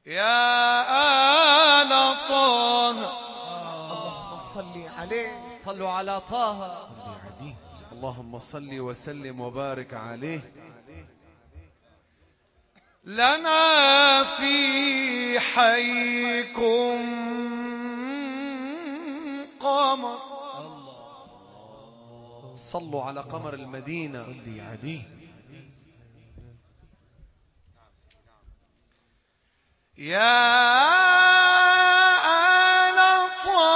يا آل طه اللهم صل عليه. صلوا على طه. اللهم صل وسلم وبارك عليه. لنا في حيكم قمر. صلوا على قمر المدينة. صلي عليه. يا آل طه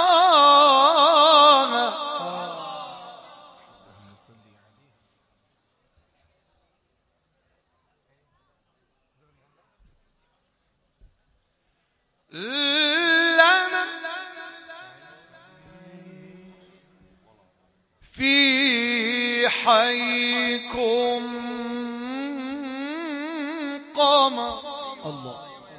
لنا في حيكم قمر. الله.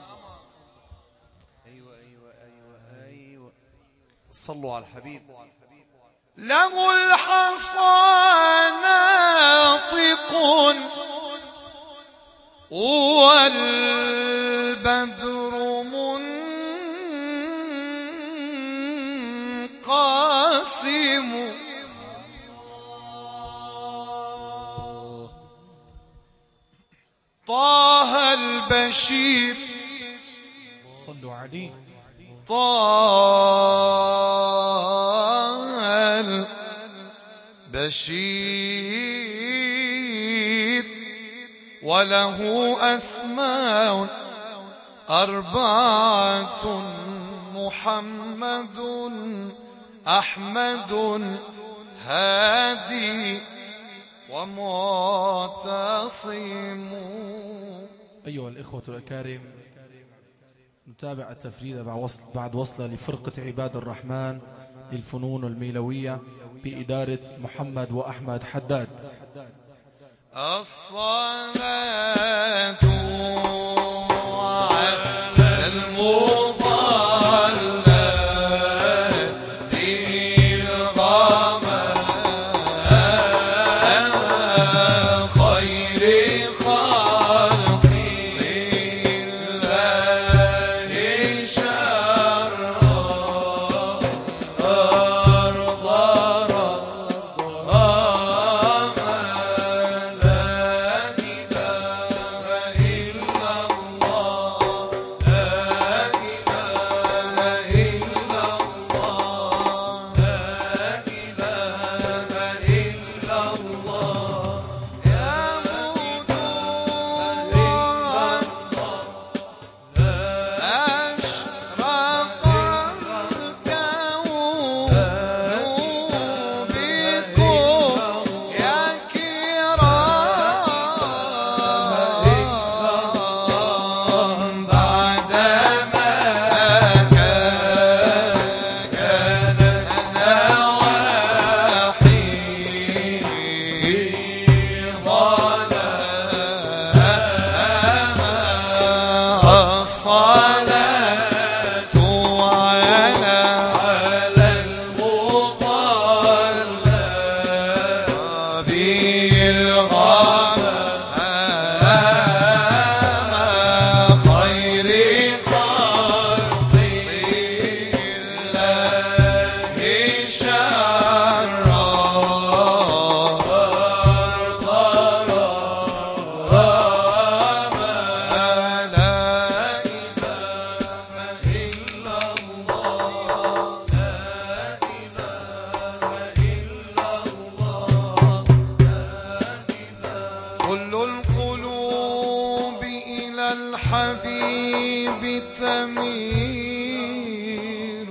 أيوة. صلوا على الحبيب. له الحصى ناطق والبدر منقسم. طه البشير. صلوا عليه. طه البشير وله أسماء 4 محمد أحمد هادي ومعتصم. أيها الإخوة الأكارم، نتابع التفريد بعد وصلة لفرقة عباد الرحمن للفنون الميلوية بإدارة محمد وأحمد حداد. الصلاة على المضلل خير خلق الله شرا أرض الحبيب تميل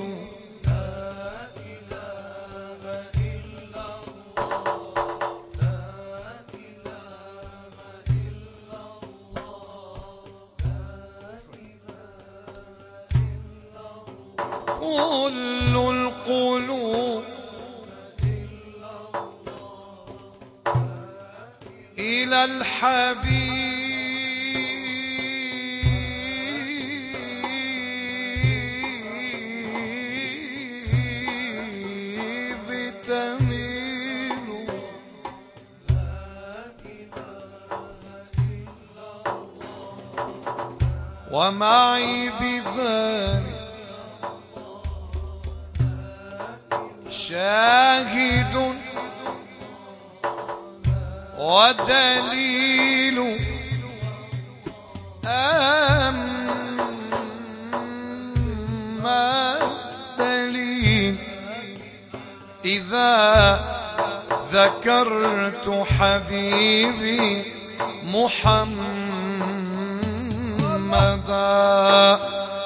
كل القلوب إلى الحبيب تميل ومعي بذلك شاهد ودليل أما الدليل إذا ذكرت حبيبي محمدا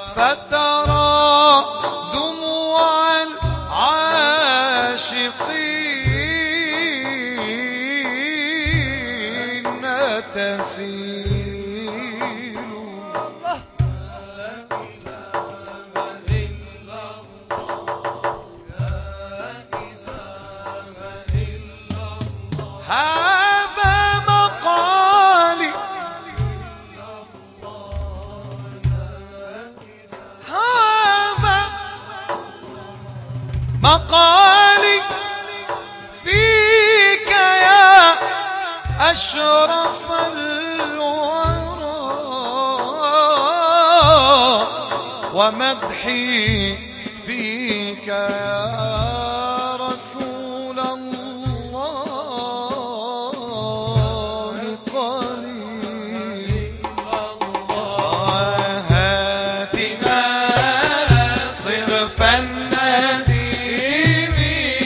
فترى دموع العاشقين تسيل. هذا مقالي هذا مقالي فيك يا أشرف الورى ومدحي فيك يا رسول الله قليل. هاتنا صرف النديم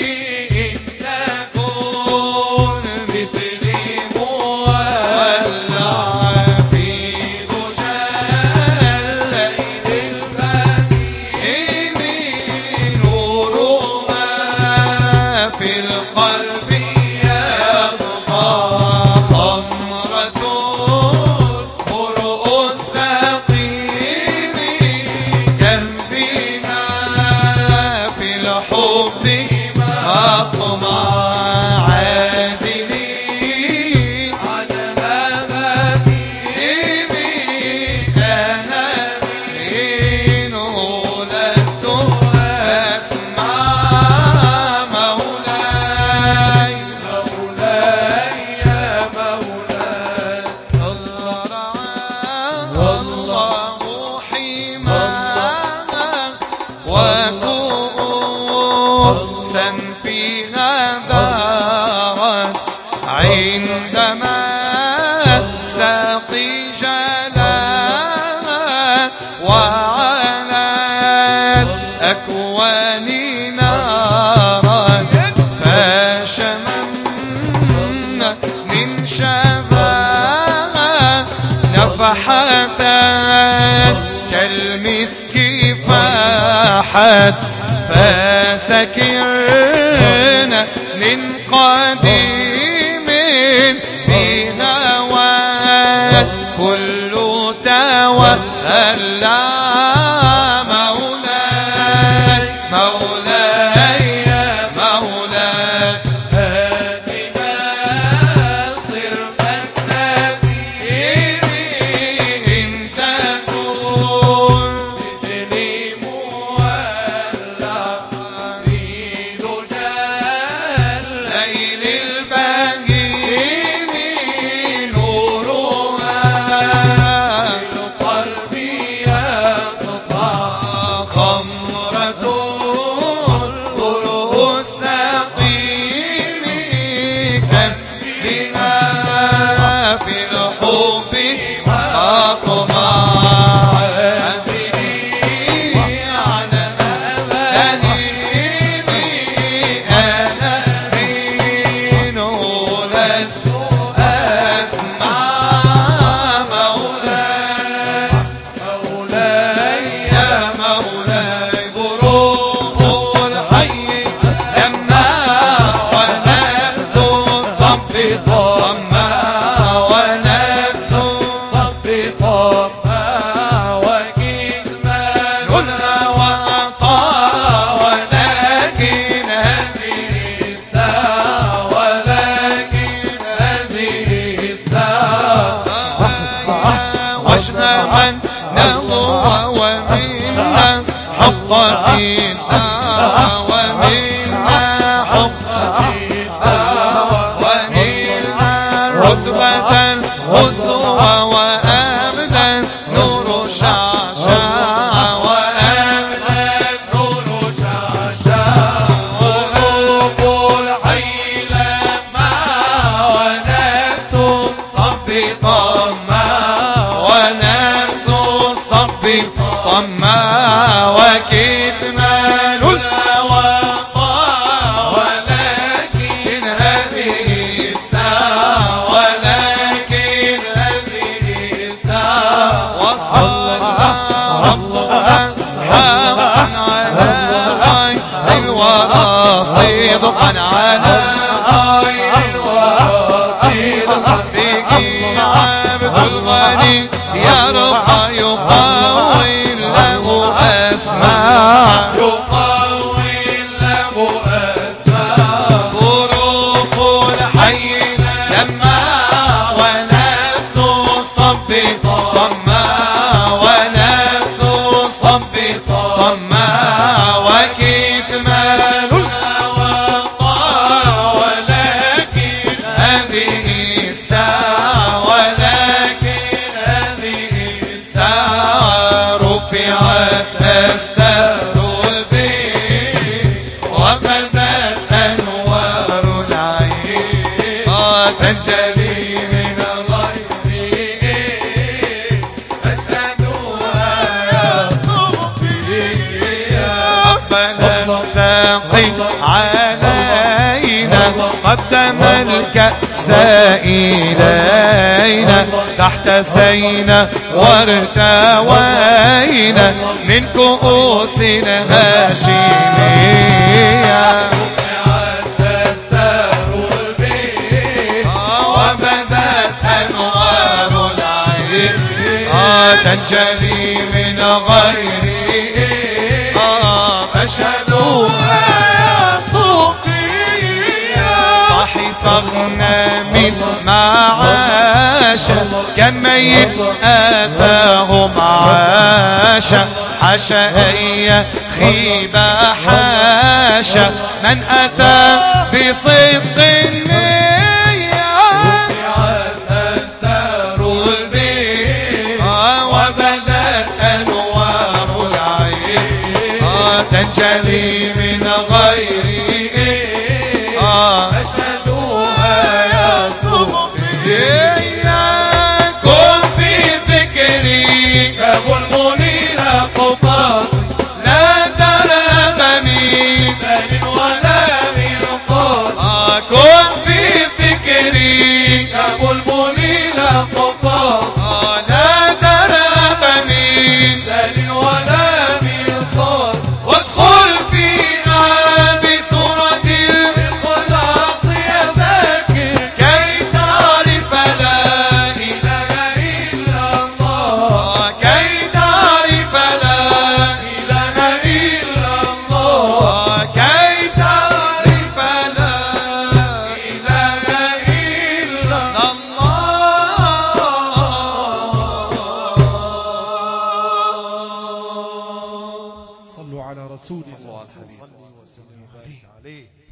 تكون مثلي مولع في دجى الليل البهيم نور ما في القلب يسطى خمرة برء السقيم كالبنا في الحب مطمع عادلي على مبيبي أنا مين لست أسمع مولاي مولاي يا مولاي الله رعاه والله حماه وكؤوسا فيها دارت عندما ساقي جلاها وعلى الأكوان نارا فشممنا من شفاها نفحة كالمسك فاحت فسكرنا من قديم في هوى كل تولى مولاي مولاي يا مولاي هاتنا صرف النديم إن تكون مثلي مولع في دجى الليل البهيم نورها في القلب يسطع خمرة برء السقيم كبها في الحب أطمع عذري على أهيمي أنا مين لست أسمع مولاي مولاي يا مولاي بروق الحي لما ونفس الصب طمع ونفس الصب طمع وكتمان الهوى طاع ولكن هذه الساعة ولكن هذه الساعة وجه من نهوى ومنا حقتنا ومنا حقتنا ونلنا رتبة القصوى وأبدا نور شعشع وأبدى النور شعشع وروح الحي لما ونفس الصب طمع ونفس الصب طمع وكتمان الهوى ولكن هذه الساعة ولكن هذه الساعة وصلنا ربنا حقا على خير الورى صدقا على خير الورى صدقا بك عبد الغني يرقى يقوي له أسماء يقوي له أسماء ظروف الحي لما ونفس الصب طمع ونفس الصب طمع وكتمان الهوى ولكن هذه الساعة ولكن هذه الساعة رفعت أستار البيت وبدت أنوار العين تنجلي من غيره أشهدها يا صوفيا ربنا الساقي علينا قدم الكأس إلينا تحت سينا وارتوينا من كؤوس هاشمية رفعت أستار البيت وبدت أنوار العين تنجلي من غيره أشهدها يا صوفيا صحفنا من معاشا كميت آتاهم عاشا حاشا أن يخيب حاشا من أتى بصدق النية رفعت أستار البيت وبدت أنوار العين تنجلي من غيره أشهدها يا صوفيا كن في ذكري كبلبلي قفاص لا ترى من بل ولا من قاص كن في ذكري كبلبلي قفاص لا ترى من بل ولا من قاص وادخل فيها بسورة الإخلاص يا ذاكر كي تعرف لا إله إلا الله كي تعرف لا إله إلا الله كي تعرف لا إله إلا الله صلوا على رسول الله صلوا على الحبيب. صلوا وسلموا وبارك عليه.